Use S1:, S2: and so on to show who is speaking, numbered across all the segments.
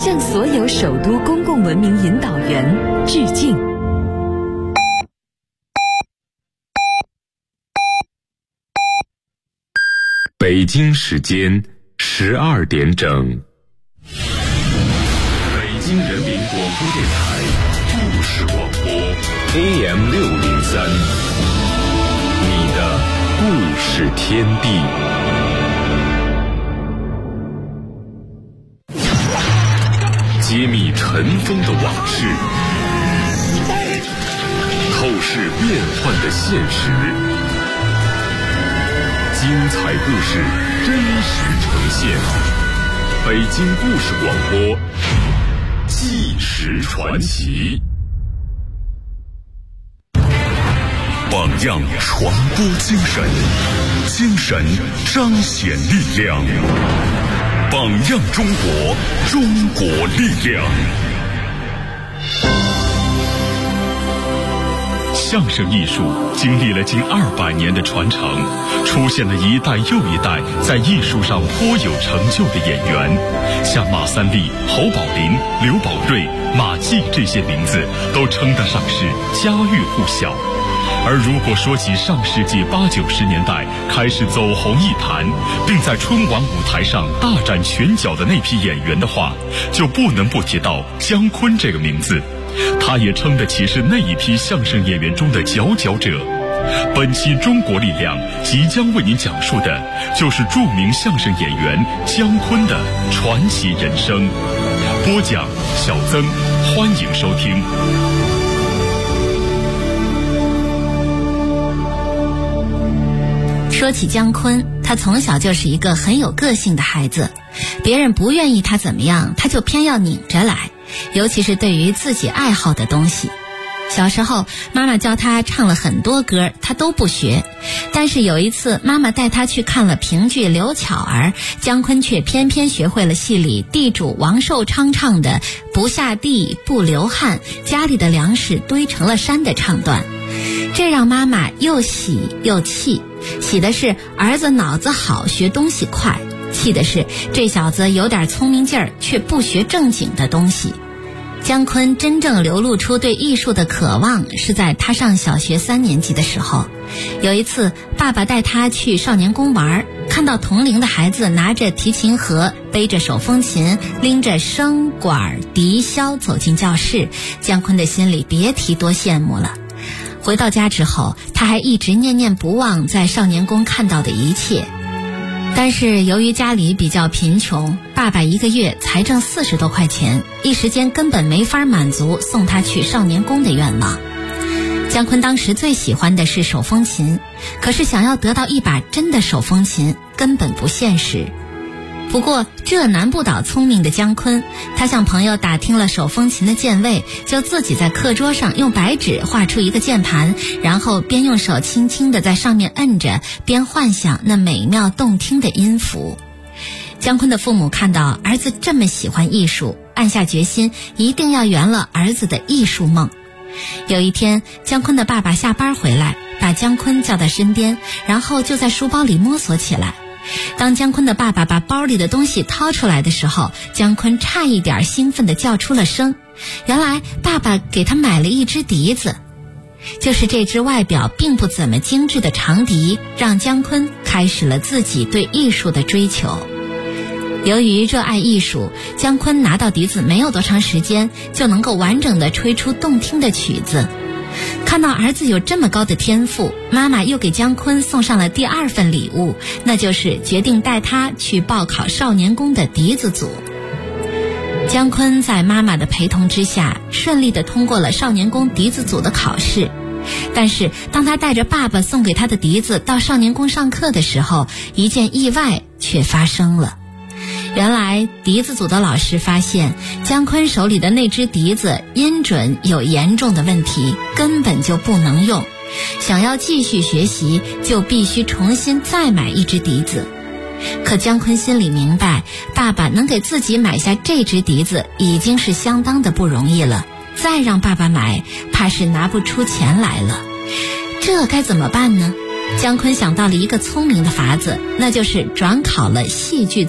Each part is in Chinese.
S1: 向所有首都公共文明引导员致敬。
S2: 北京时间12点整，北京人民广播电台故事广播 AM603， 你的故事天地。揭秘尘封的往事，透视变幻的现实，精彩故事真实呈现。北京故事广播，纪实传奇。榜样传播精神，精神彰显力量。榜样中国，中国力量。相声艺术经历了近200年的传承，出现了一代又一代在艺术上颇有成就的演员，像马三立、侯宝林、刘宝瑞、马季这些名字都称得上是家喻户晓。而如果说起上世纪80、90年代开始走红艺坛，并在春晚舞台上大展拳脚的那批演员的话，就不能不提到姜昆这个名字。他也称得起是那一批相声演员中的佼佼者。本期中国力量即将为您讲述的就是著名相声演员姜昆的传奇人生。播讲小曾，欢迎收听。
S3: 说起姜昆，他从小就是一个很有个性的孩子，别人不愿意他怎么样，他就偏要拧着来，尤其是对于自己爱好的东西。小时候妈妈教他唱了很多歌，他都不学，但是有一次妈妈带他去看了评剧《刘巧儿》，姜昆却偏偏学会了戏里地主王寿昌唱的不下地不流汗，家里的粮食堆成了山的唱段。这让妈妈又喜又气，喜的是儿子脑子好，学东西快，气的是这小子有点聪明劲儿，却不学正经的东西。姜昆真正流露出对艺术的渴望是在他上小学3年级的时候。有一次爸爸带他去少年宫玩，看到同龄的孩子拿着提琴盒，背着手风琴，拎着笙管笛箫走进教室，姜昆的心里别提多羡慕了。回到家之后，他还一直念念不忘在少年宫看到的一切。但是由于家里比较贫穷，爸爸1个月才挣40多块钱，一时间根本没法满足送他去少年宫的愿望。姜昆当时最喜欢的是手风琴，可是想要得到一把真的手风琴根本不现实。不过这难不倒聪明的姜昆，他向朋友打听了手风琴的键位，就自己在课桌上用白纸画出一个键盘，然后边用手轻轻地在上面摁着，边幻想那美妙动听的音符。姜昆的父母看到儿子这么喜欢艺术，暗下决心一定要圆了儿子的艺术梦。有一天，姜昆的爸爸下班回来，把姜昆叫到身边，然后就在书包里摸索起来。当姜昆的爸爸把包里的东西掏出来的时候，姜昆差一点兴奋地叫出了声。原来爸爸给他买了一只笛子，就是这只外表并不怎么精致的长笛，让姜昆开始了自己对艺术的追求。由于热爱艺术，姜昆拿到笛子没有多长时间，就能够完整地吹出动听的曲子。看到儿子有这么高的天赋，妈妈又给姜昆送上了第2份礼物，那就是决定带他去报考少年宫的笛子组。姜昆在妈妈的陪同之下，顺利地通过了少年宫笛子组的考试。但是当他带着爸爸送给他的笛子到少年宫上课的时候，一件意外却发生了。原来笛子组的老师发现姜昆手里的那只笛子音准有严重的问题，根本就不能用，想要继续学习就必须重新再买一只笛子。可姜昆心里明白，爸爸能给自己买下这只笛子已经是相当的不容易了，再让爸爸买怕是拿不出钱来了。这该怎么办呢？姜昆想到了一个聪明的法子，那就是转考了戏剧组。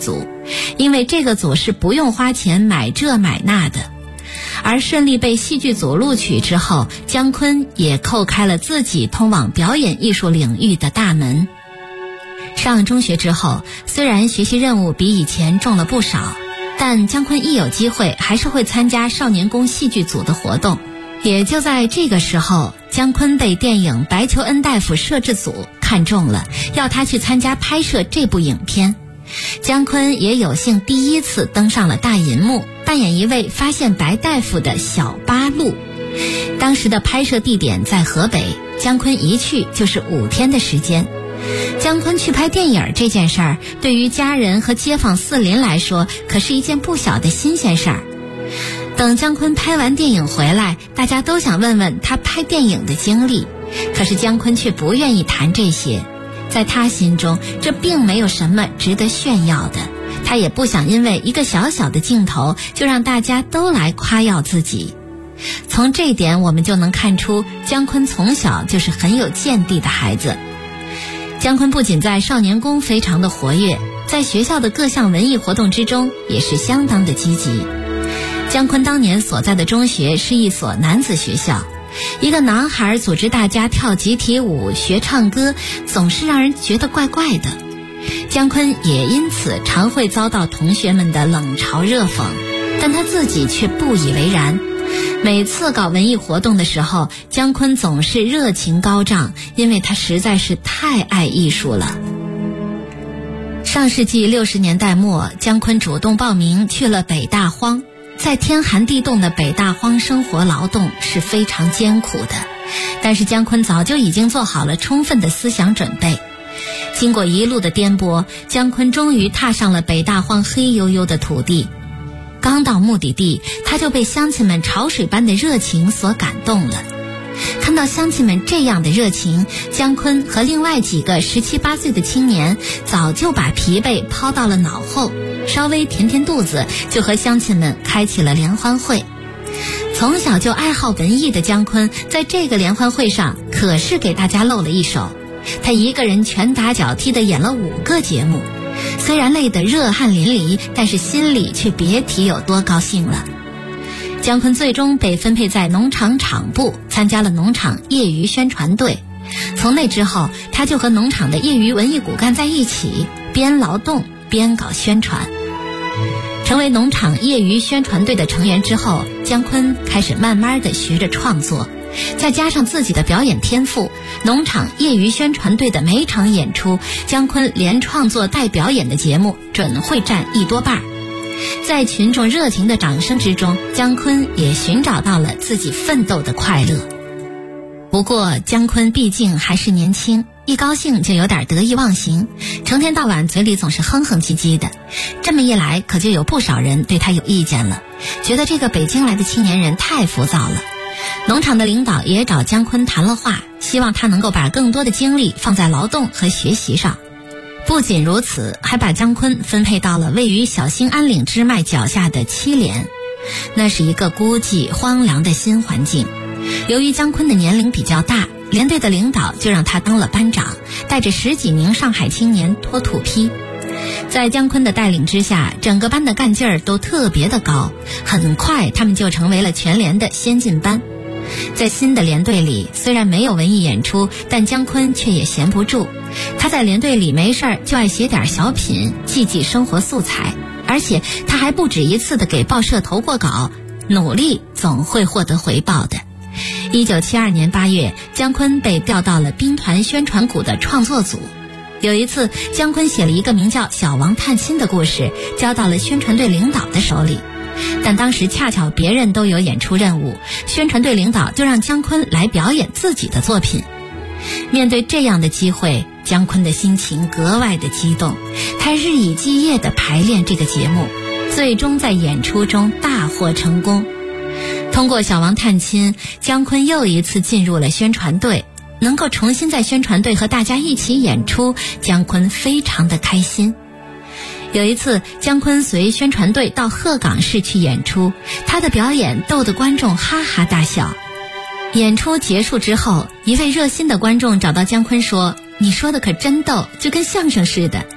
S3: 因为这个组是不用花钱买这买那的。而顺利被戏剧组录取之后，姜昆也叩开了自己通往表演艺术领域的大门。上中学之后，虽然学习任务比以前重了不少，但姜昆一有机会还是会参加少年宫戏剧组的活动。也就在这个时候，姜昆被电影《白求恩大夫》摄制组看中了，要他去参加拍摄这部影片。姜昆也有幸第一次登上了大银幕，扮演一位发现白大夫的小八路。当时的拍摄地点在河北，姜昆一去就是5天的时间。姜昆去拍电影这件事儿，对于家人和街坊四邻来说，可是一件不小的新鲜事儿。等姜昆拍完电影回来，大家都想问问他拍电影的经历，可是姜昆却不愿意谈这些。在他心中，这并没有什么值得炫耀的，他也不想因为一个小小的镜头就让大家都来夸耀自己。从这一点我们就能看出，姜昆从小就是很有见地的孩子。姜昆不仅在少年宫非常的活跃，在学校的各项文艺活动之中也是相当的积极。姜昆当年所在的中学是一所男子学校，一个男孩组织大家跳集体舞、学唱歌，总是让人觉得怪怪的。姜昆也因此常会遭到同学们的冷嘲热讽，但他自己却不以为然。每次搞文艺活动的时候，姜昆总是热情高涨，因为他实在是太爱艺术了。上世纪60年代末，姜昆主动报名去了北大荒。在天寒地冻的北大荒生活劳动是非常艰苦的，但是姜昆早就已经做好了充分的思想准备。经过一路的颠簸，姜昆终于踏上了北大荒黑黝黝的土地。刚到目的地，他就被乡亲们潮水般的热情所感动了。看到乡亲们这样的热情，姜昆和另外几个17、18岁的青年早就把疲惫抛到了脑后，稍微填填肚子，就和乡亲们开启了联欢会。从小就爱好文艺的姜昆，在这个联欢会上可是给大家露了一手。他一个人拳打脚踢地演了5个节目，虽然累得热汗淋漓，但是心里却别提有多高兴了。姜昆最终被分配在农场场部，参加了农场业余宣传队。从那之后，他就和农场的业余文艺骨干在一起，边劳动边搞宣传。成为农场业余宣传队的成员之后，姜昆开始慢慢地学着创作，再加上自己的表演天赋，农场业余宣传队的每场演出，姜昆连创作带表演的节目准会占1多半。在群众热情的掌声之中，姜昆也寻找到了自己奋斗的快乐。不过姜昆毕竟还是年轻，一高兴就有点得意忘形，成天到晚嘴里总是哼哼唧唧的。这么一来，可就有不少人对他有意见了，觉得这个北京来的青年人太浮躁了。农场的领导也找姜昆谈了话，希望他能够把更多的精力放在劳动和学习上。不仅如此，还把姜昆分配到了位于小兴安岭支脉脚下的7连，那是一个孤寂荒凉的新环境。由于姜昆的年龄比较大，连队的领导就让他当了班长，带着10几名上海青年拖土坯。在姜昆的带领之下，整个班的干劲儿都特别的高，很快他们就成为了全连的先进班。在新的连队里，虽然没有文艺演出，但姜昆却也闲不住。他在连队里没事儿就爱写点小品，记记生活素材，而且他还不止一次的给报社投过稿，努力总会获得回报的。1972年8月，姜昆被调到了兵团宣传股的创作组。有一次，姜昆写了一个名叫《小王探亲》的故事，交到了宣传队领导的手里。但当时恰巧别人都有演出任务，宣传队领导就让姜昆来表演自己的作品。面对这样的机会，姜昆的心情格外的激动，他日以继夜地排练这个节目，最终在演出中大获成功。通过《小王探亲》，姜昆又一次进入了宣传队，能够重新在宣传队和大家一起演出，姜昆非常的开心。有一次，姜昆随宣传队到鹤岗市去演出，他的表演逗得观众哈哈大笑。演出结束之后，一位热心的观众找到姜昆说：“你说的可真逗，就跟相声似的。”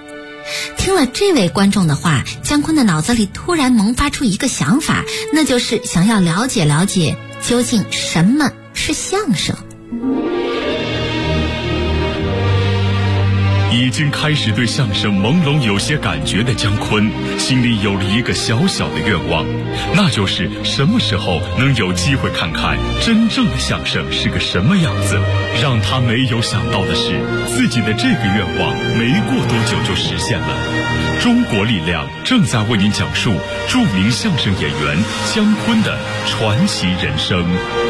S3: 听了这位观众的话，姜昆的脑子里突然萌发出一个想法，那就是想要了解了解究竟什么是相声。
S2: 已经开始对相声朦胧有些感觉的姜昆，心里有了一个小小的愿望，那就是什么时候能有机会看看真正的相声是个什么样子。让他没有想到的是，自己的这个愿望没过多久就实现了。中国力量正在为您讲述著名相声演员姜昆的传奇人生。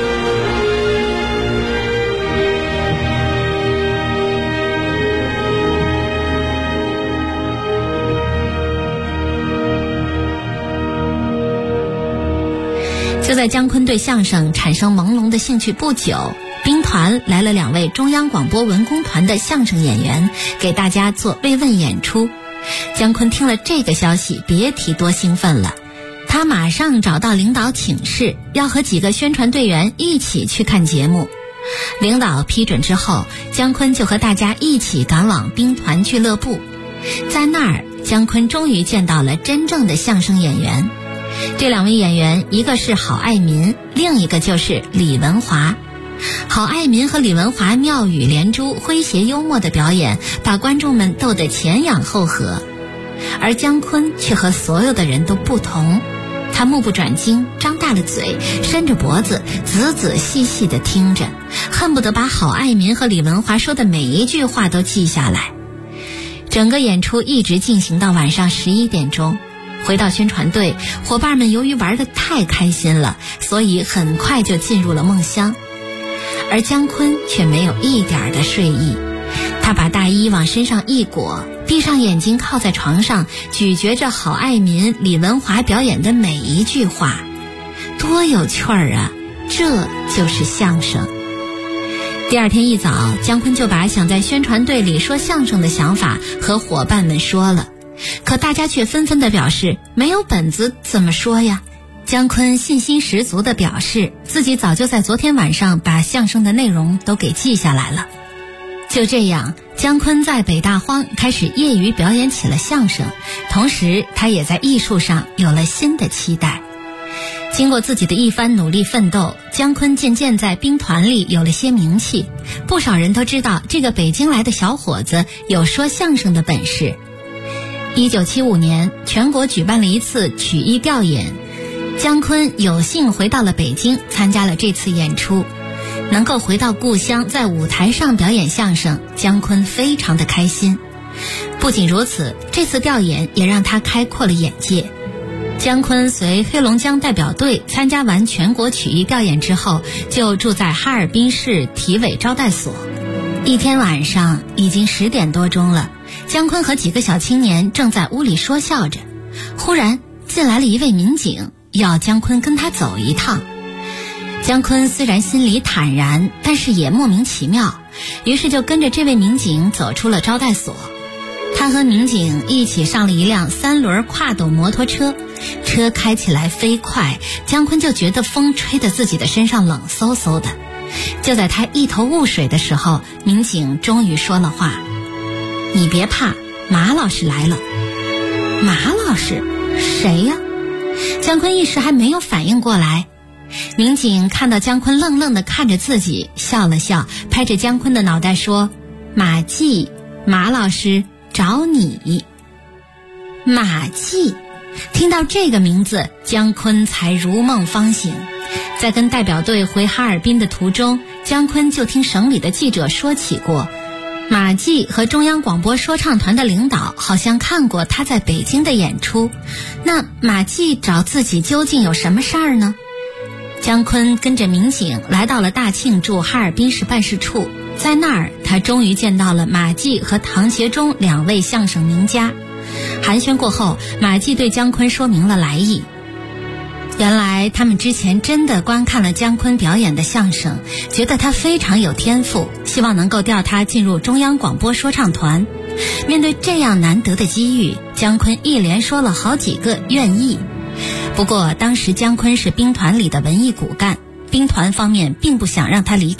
S3: 就在姜昆对相声产生朦胧的兴趣不久，兵团来了2位中央广播文工团的相声演员，给大家做慰问演出。姜昆听了这个消息，别提多兴奋了。他马上找到领导请示，要和几个宣传队员一起去看节目。领导批准之后，姜昆就和大家一起赶往兵团俱乐部。在那儿，姜昆终于见到了真正的相声演员。这2位演员，一个是郝爱民，另一个就是李文华。郝爱民和李文华妙语连珠、诙谐幽默的表演，把观众们逗得前仰后合。而姜昆却和所有的人都不同，他目不转睛，张大了嘴，伸着脖子，仔仔细细地听着，恨不得把郝爱民和李文华说的每一句话都记下来。整个演出一直进行到晚上11点钟。回到宣传队，伙伴们由于玩得太开心了，所以很快就进入了梦乡。而姜昆却没有一点的睡意，他把大衣往身上一裹，闭上眼睛靠在床上，咀嚼着郝爱民、李文华表演的每一句话。多有趣儿啊，这就是相声。第二天一早，姜昆就把想在宣传队里说相声的想法和伙伴们说了，可大家却纷纷地表示没有本子怎么说呀。姜昆信心十足地表示自己早就在昨天晚上把相声的内容都给记下来了。就这样，姜昆在北大荒开始业余表演起了相声，同时他也在艺术上有了新的期待。经过自己的一番努力奋斗，姜昆渐渐在兵团里有了些名气，不少人都知道这个北京来的小伙子有说相声的本事。1975年，全国举办了一次曲艺调研，姜昆有幸回到了北京，参加了这次演出。能够回到故乡，在舞台上表演相声，姜昆非常的开心。不仅如此，这次调研也让他开阔了眼界。姜昆随黑龙江代表队参加完全国曲艺调研之后，就住在哈尔滨市体委招待所。一天晚上已经10点多钟了，姜昆和几个小青年正在屋里说笑着，忽然进来了一位民警，要姜昆跟他走一趟。姜昆虽然心里坦然，但是也莫名其妙，于是就跟着这位民警走出了招待所。他和民警一起上了一辆3轮跨斗摩托车，车开起来飞快，姜昆就觉得风吹得自己的身上冷飕飕的。就在他一头雾水的时候，民警终于说了话：“你别怕，马老师来了。”马老师？谁呀？姜昆一时还没有反应过来。民警看到姜昆愣愣地看着自己，笑了笑，拍着姜昆的脑袋说：“马季，马老师找你。”马季，听到这个名字，姜昆才如梦方醒。在跟代表队回哈尔滨的途中，姜昆就听省里的记者说起过，马季和中央广播说唱团的领导好像看过他在北京的演出。那马季找自己究竟有什么事儿呢？姜昆跟着民警来到了大庆驻哈尔滨市办事处，在那儿他终于见到了马季和唐杰忠2位相声名家。寒暄过后，马季对姜昆说明了来意。原来他们之前真的观看了姜昆表演的相声，觉得他非常有天赋，希望能够调他进入中央广播说唱团。面对这样难得的机遇，姜昆一连说了好几个愿意。不过当时姜昆是兵团里的文艺骨干，兵团方面并不想让他离开，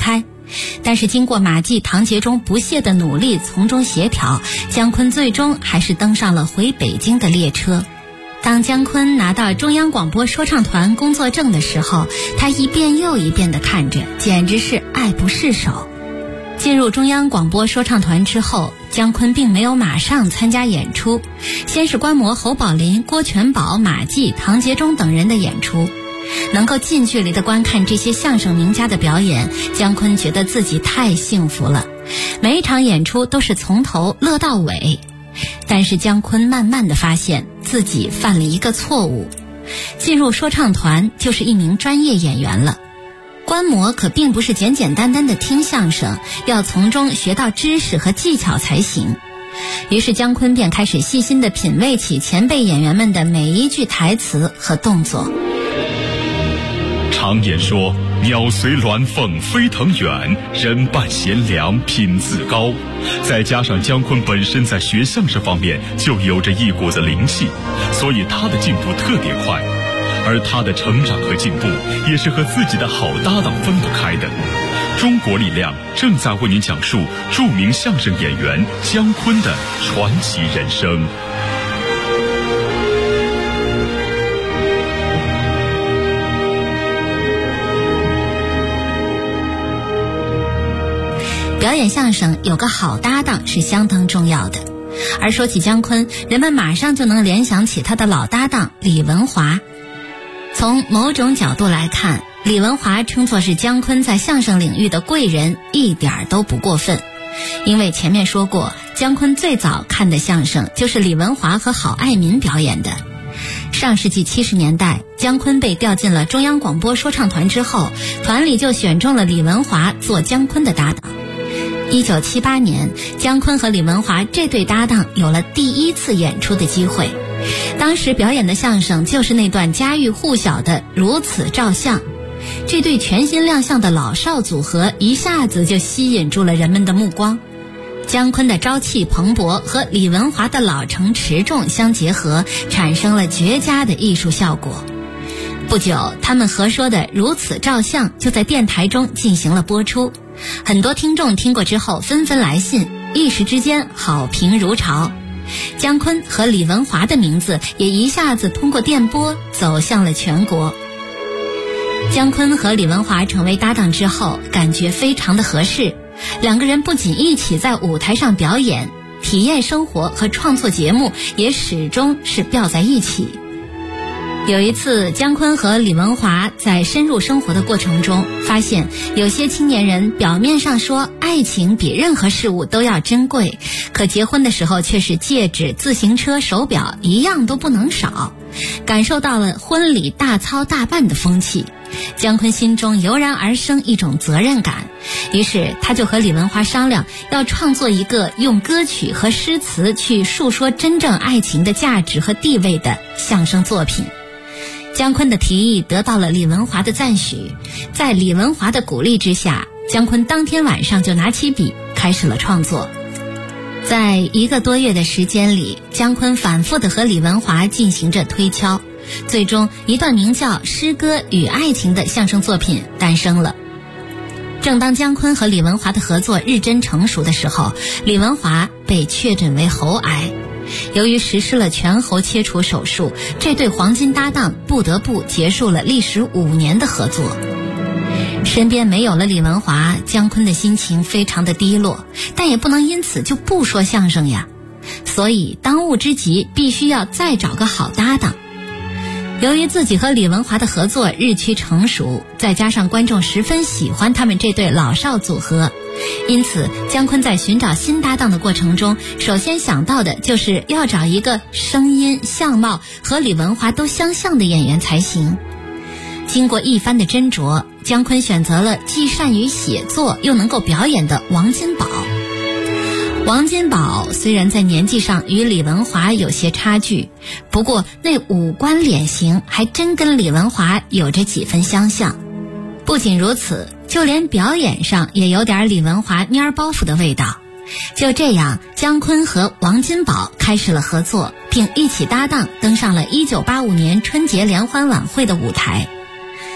S3: 但是经过马季、唐杰忠不懈的努力，从中协调，姜昆最终还是登上了回北京的列车。当姜昆拿到中央广播说唱团工作证的时候，他一遍又一遍地看着，简直是爱不释手。进入中央广播说唱团之后，姜昆并没有马上参加演出，先是观摩侯宝林、郭全宝、马季、唐杰忠等人的演出。能够近距离地观看这些相声名家的表演，姜昆觉得自己太幸福了，每一场演出都是从头乐到尾。但是姜昆慢慢地发现自己犯了一个错误，进入说唱团就是一名专业演员了。观摩可并不是简简单单的听相声，要从中学到知识和技巧才行。于是姜昆便开始细心地品味起前辈演员们的每一句台词和动作。
S2: 常言说，鸟随鸾凤飞腾远，人伴贤良品自高。再加上姜昆本身在学相声方面就有着一股子灵气，所以他的进步特别快。而他的成长和进步也是和自己的好搭档分不开的。中国力量正在为您讲述著名相声演员姜昆的传奇人生。
S3: 表演相声有个好搭档是相当重要的，而说起姜昆，人们马上就能联想起他的老搭档李文华。从某种角度来看，李文华称作是姜昆在相声领域的贵人，一点都不过分。因为前面说过，姜昆最早看的相声就是李文华和郝爱民表演的。上世纪70年代，姜昆被调进了中央广播说唱团之后，团里就选中了李文华做姜昆的搭档。1978年，姜昆和李文华这对搭档有了第一次演出的机会。当时表演的相声就是那段家喻户晓的《如此照相》。这对全新亮相的老少组合一下子就吸引住了人们的目光。姜昆的朝气蓬勃和李文华的老成持重相结合，产生了绝佳的艺术效果。不久，他们合说的《如此照相》就在电台中进行了播出。很多听众听过之后纷纷来信，一时之间好评如潮。姜昆和李文华的名字也一下子通过电波走向了全国。姜昆和李文华成为搭档之后，感觉非常的合适，两个人不仅一起在舞台上表演，体验生活和创作节目也始终是吊在一起。有一次，姜昆和李文华在深入生活的过程中，发现有些青年人表面上说爱情比任何事物都要珍贵，可结婚的时候却是戒指、自行车、手表一样都不能少，感受到了婚礼大操大办的风气。姜昆心中油然而生一种责任感，于是他就和李文华商量，要创作一个用歌曲和诗词去述说真正爱情的价值和地位的相声作品。姜昆的提议得到了李文华的赞许，在李文华的鼓励之下，姜昆当天晚上就拿起笔开始了创作。在1个多月的时间里，姜昆反复地和李文华进行着推敲，最终一段名叫《诗歌与爱情》的相声作品诞生了。正当姜昆和李文华的合作日臻成熟的时候，李文华被确诊为喉癌。由于实施了全喉切除手术，这对黄金搭档不得不结束了历时5年的合作。身边没有了李文华，姜昆的心情非常的低落，但也不能因此就不说相声呀。所以当务之急必须要再找个好搭档。由于自己和李文华的合作日趋成熟，再加上观众十分喜欢他们这对老少组合，因此姜昆在寻找新搭档的过程中，首先想到的就是要找一个声音、相貌和李文华都相像的演员才行。经过一番的斟酌，姜昆选择了既善于写作又能够表演的王金宝。王金宝虽然在年纪上与李文华有些差距，不过那五官脸型还真跟李文华有着几分相像。不仅如此，就连表演上也有点李文华蔫包袱的味道。就这样，姜昆和王金宝开始了合作，并一起搭档登上了1985年春节联欢晚会的舞台。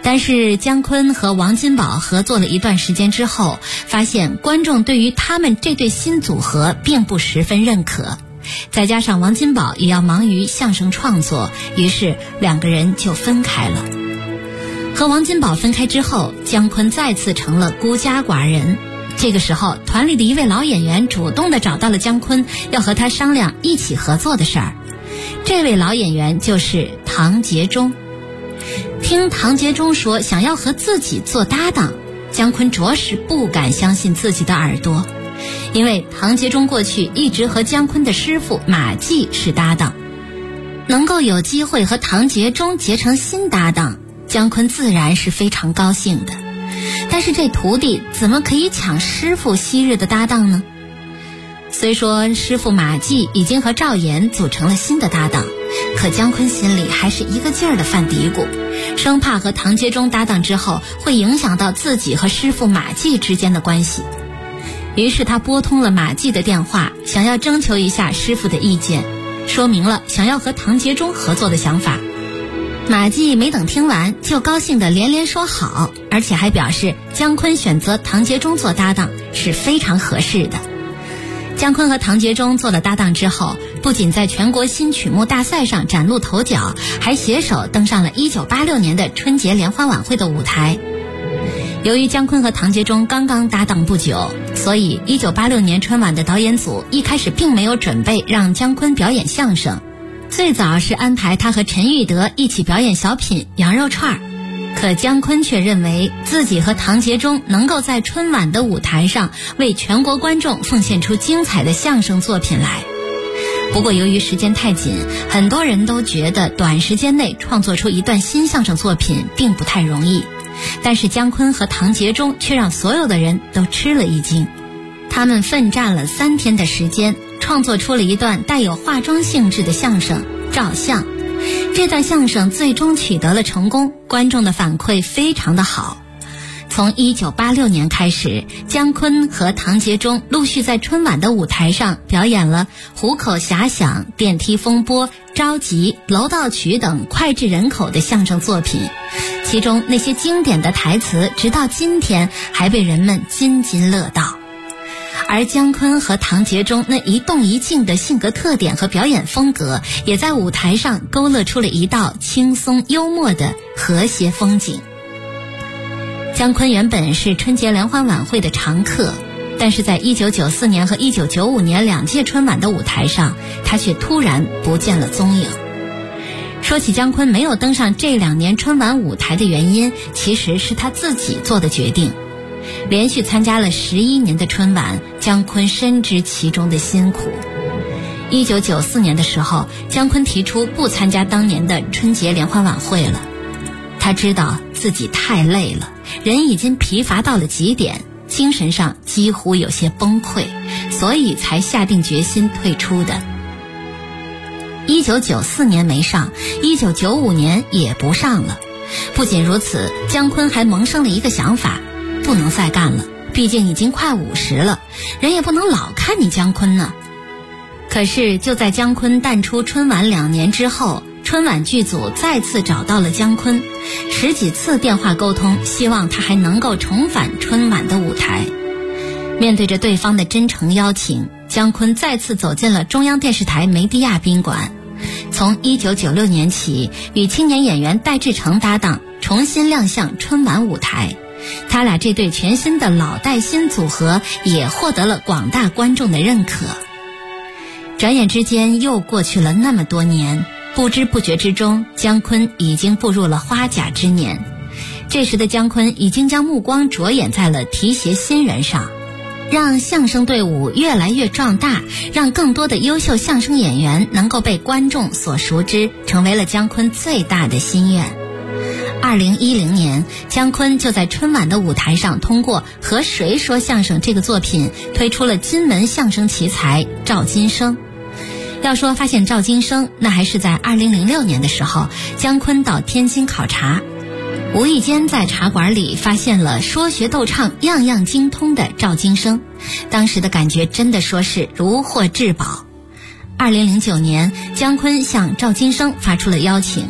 S3: 但是姜昆和王金宝合作了一段时间之后，发现观众对于他们这对新组合并不十分认可，再加上王金宝也要忙于相声创作，于是两个人就分开了。和王金宝分开之后，姜昆再次成了孤家寡人。这个时候，团里的一位老演员主动地找到了姜昆，要和他商量一起合作的事儿。这位老演员就是唐杰忠。听唐杰忠说想要和自己做搭档，姜昆着实不敢相信自己的耳朵，因为唐杰忠过去一直和姜昆的师傅马季是搭档，能够有机会和唐杰忠结成新搭档，姜昆自然是非常高兴的。但是这徒弟怎么可以抢师傅昔日的搭档呢？虽说师傅马季已经和赵岩组成了新的搭档，可姜昆心里还是一个劲儿的犯嘀咕，生怕和唐杰忠搭档之后会影响到自己和师傅马季之间的关系。于是他拨通了马季的电话，想要征求一下师傅的意见，说明了想要和唐杰忠合作的想法。马季没等听完，就高兴地连连说好，而且还表示姜昆选择唐杰忠做搭档是非常合适的。姜昆和唐杰忠做了搭档之后，不仅在全国新曲目大赛上崭露头角，还携手登上了1986年的春节联欢晚会的舞台。由于姜昆和唐杰忠刚刚搭档不久，所以1986年春晚的导演组一开始并没有准备让姜昆表演相声，最早是安排他和陈玉德一起表演小品羊肉串儿。可姜昆却认为自己和唐杰忠能够在春晚的舞台上为全国观众奉献出精彩的相声作品来。不过由于时间太紧，很多人都觉得短时间内创作出一段新相声作品并不太容易，但是姜昆和唐杰忠却让所有的人都吃了一惊。他们奋战了3天的时间，创作出了一段带有化妆性质的相声《照相》。这段相声最终取得了成功，观众的反馈非常的好。从1986年开始，姜昆和唐杰忠陆续在春晚的舞台上表演了虎口遐想、电梯风波、着急、楼道曲等脍炙人口的相声作品，其中那些经典的台词直到今天还被人们津津乐道。而姜昆和唐杰忠那一动一静的性格特点和表演风格，也在舞台上勾勒出了一道轻松幽默的和谐风景。姜昆原本是春节联欢晚会的常客，但是在1994年和1995年2届春晚的舞台上，他却突然不见了踪影。说起姜昆没有登上这2年春晚舞台的原因，其实是他自己做的决定。连续参加了11年的春晚，姜昆深知其中的辛苦。1994年的时候，姜昆提出不参加当年的春节联欢晚会了。他知道自己太累了，人已经疲乏到了极点，精神上几乎有些崩溃，所以才下定决心退出的。1994年没上，1995年也不上了。不仅如此，姜昆还萌生了一个想法，不能再干了，毕竟已经快50了，人也不能老看你姜昆呢。可是就在姜昆淡出春晚2年之后，春晚剧组再次找到了姜昆，10几次电话沟通，希望他还能够重返春晚的舞台。面对着对方的真诚邀请，姜昆再次走进了中央电视台梅地亚宾馆。从1996年起，与青年演员戴志诚搭档，重新亮相春晚舞台。他俩这对全新的老带新组合也获得了广大观众的认可。转眼之间又过去了那么多年，不知不觉之中，姜昆已经步入了花甲之年。这时的姜昆已经将目光着眼在了提携新人上，让相声队伍越来越壮大，让更多的优秀相声演员能够被观众所熟知，成为了姜昆最大的心愿。2010年，姜昆就在春晚的舞台上通过《和谁说相声》这个作品推出了金门相声奇才赵金生。要说发现赵金生，那还是在2006年的时候，姜昆到天津考察，无意间在茶馆里发现了说学逗唱样样精通的赵金生，当时的感觉真的说是如获至宝。2009年，姜昆向赵金生发出了邀请，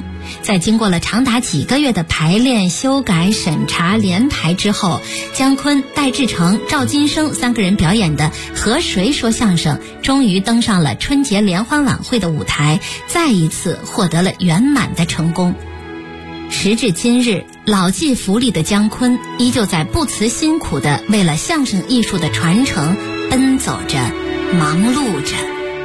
S3: 在经过了长达几个月的排练、修改、审查、连排之后，姜昆、戴志诚、赵金生3个人表演的《和谁说相声》终于登上了春节联欢晚会的舞台，再一次获得了圆满的成功。时至今日，老骥伏枥的姜昆依旧在不辞辛苦地为了相声艺术的传承奔走着、忙碌着。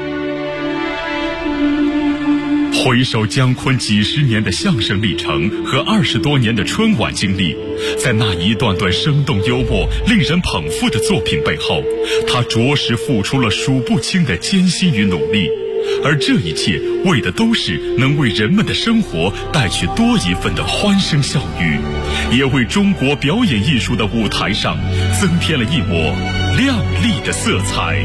S2: 回首姜昆几十年的相声历程和20多年的春晚经历，在那一段段生动幽默、令人捧腹的作品背后，他着实付出了数不清的艰辛与努力，而这一切为的都是能为人们的生活带去多一份的欢声笑语，也为中国表演艺术的舞台上增添了一抹亮丽的色彩。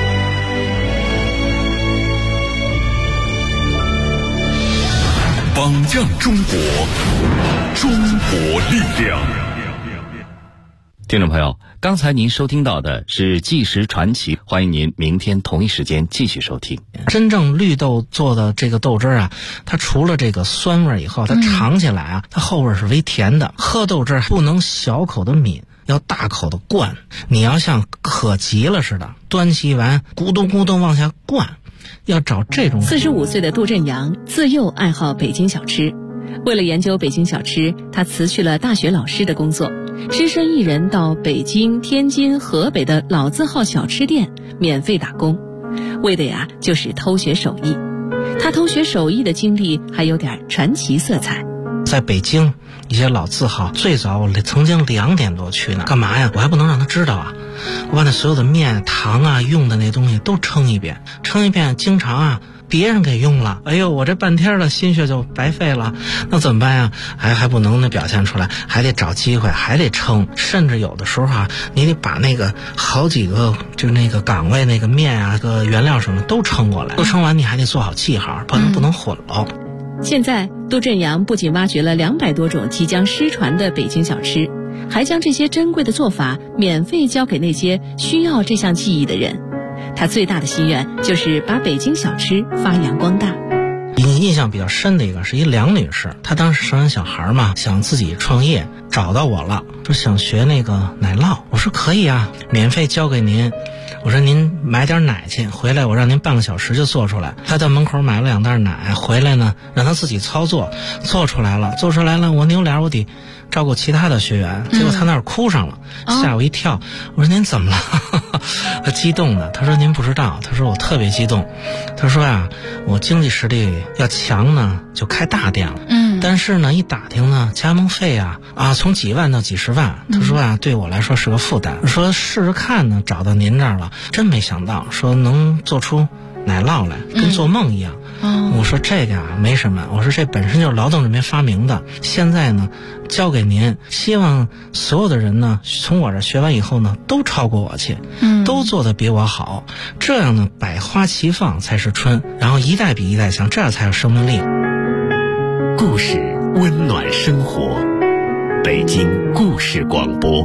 S2: 榜样中国，中国力量。
S4: 听众朋友，刚才您收听到的是纪实传奇，欢迎您明天同一时间继续收听。
S5: 真正绿豆做的这个豆汁啊，它除了这个酸味以后，它尝起来啊，它后味是微甜的。喝豆汁不能小口的抿，要大口的灌，你要像渴急了似的，端起碗咕咚咕咚往下灌，要找这种。
S6: 45岁的杜振阳自幼爱好北京小吃，为了研究北京小吃，他辞去了大学老师的工作，只身一人到北京、天津、河北的老字号小吃店免费打工，为的呀就是偷学手艺。他偷学手艺的经历还有点传奇色彩。
S5: 在北京一些老字号，最早我曾经2点多去呢，干嘛呀？我还不能让他知道啊！我把那所有的面、糖啊、用的那东西都称一遍，经常啊别人给用了，哎呦，我这半天的心血就白费了，那怎么办呀？还不能表现出来，还得找机会，还得称，甚至有的时候啊，你得把那个好几个就是那个岗位那个面啊、个原料什么都称过来，都称完你还得做好记号，不能混了。
S6: 现在杜振阳不仅挖掘了200多种即将失传的北京小吃，还将这些珍贵的做法免费教给那些需要这项技艺的人。他最大的心愿就是把北京小吃发扬光大。
S5: 印象比较深的一个是一梁女士，她当时生完小孩嘛，想自己创业，找到我了，说想学那个奶酪。我说可以啊，免费教给您。我说您买点奶去，回来我让您半个小时就做出来。他到门口买了2袋奶，回来呢让他自己操作，做出来了，我扭脸我得照顾其他的学员，结果他那儿哭上了，吓我一跳。我说您怎么了？他激动的，他说您不知道，他说我特别激动，他说呀，我经济实力要强呢就开大店了，但是呢一打听呢加盟费啊从几万到几十万，他说啊对我来说是个负担，说试试看呢，找到您这儿了，真没想到说能做出奶酪来，跟做梦一样。我说这个没什么，我说这本身就是劳动人民发明的，现在呢交给您，希望所有的人呢从我这学完以后呢都超过我去，都做得比我好，这样呢百花齐放才是春，然后一代比一代强，这样才有生命力。
S2: 故事温暖生活，北京故事广播。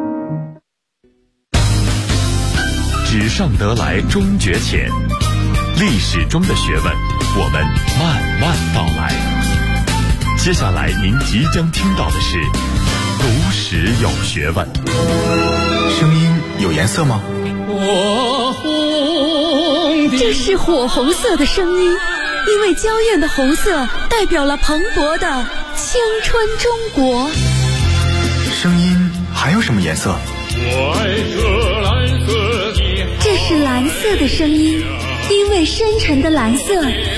S2: 纸上得来终觉浅，历史中的学问我们慢慢道来。接下来您即将听到的是读史有学问。
S7: 声音有颜色吗？
S8: 这是火红色的声音，因为娇艳的红色代表了蓬勃的青春中国。
S7: 声音还有什么颜色？
S8: 这是蓝色的声音，因为深沉的蓝色